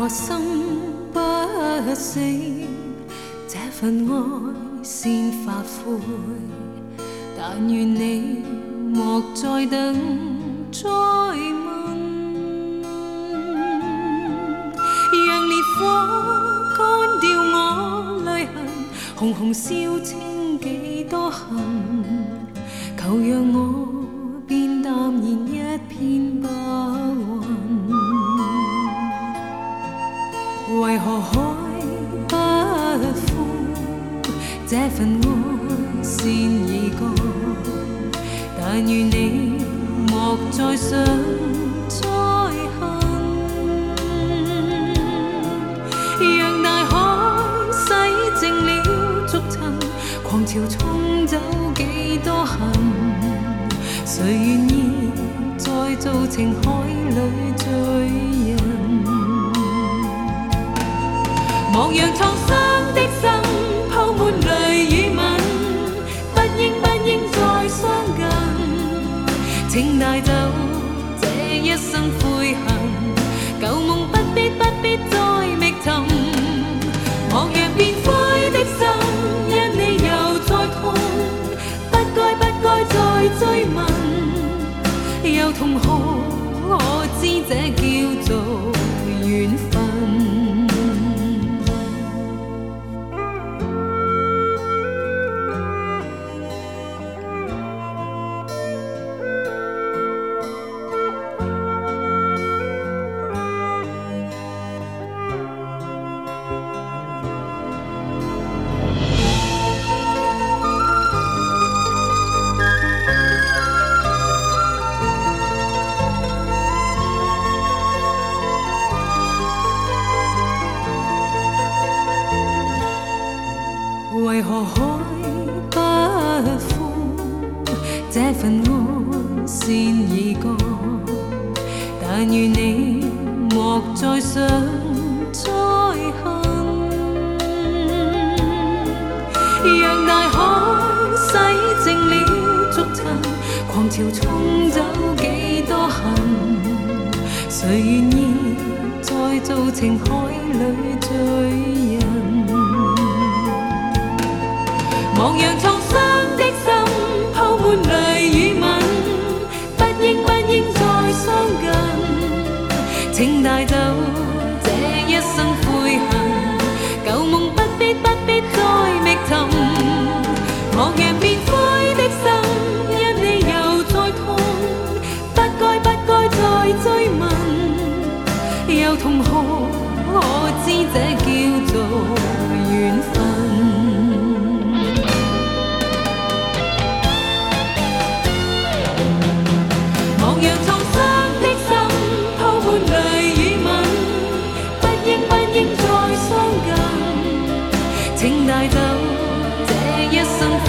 我心不死，这份爱先发灰。但愿你莫再等，再问，让烈火干掉我泪痕，红红烧清几多恨，求让我变淡然一片白云。为何海不枯？这份爱先已过，但愿你莫再想再恨，让大海洗净了逐尘，狂潮冲走几多恨，谁愿意再做情海里罪人？莫让創傷的心鋪滿淚與吻，不應再相近，請帶走這一生悔恨，舊夢不必再覓尋。莫讓變灰的心因你又再痛，不該再追問，又痛哭我知這叫做緣分。為何海不枯？這份愛先已過，但願你莫再想再恨，讓大海洗淨了逐塵，狂潮沖走幾多恨，誰願意再做情海裏罪人？莫讓創傷的心鋪滿淚與吻，不應再相近，請帶走這一生悔恨，舊夢不必再覓尋。莫讓變灰的心因你又再痛，不該再追問，又痛哭我知這叫做緣分。請帶走這一生。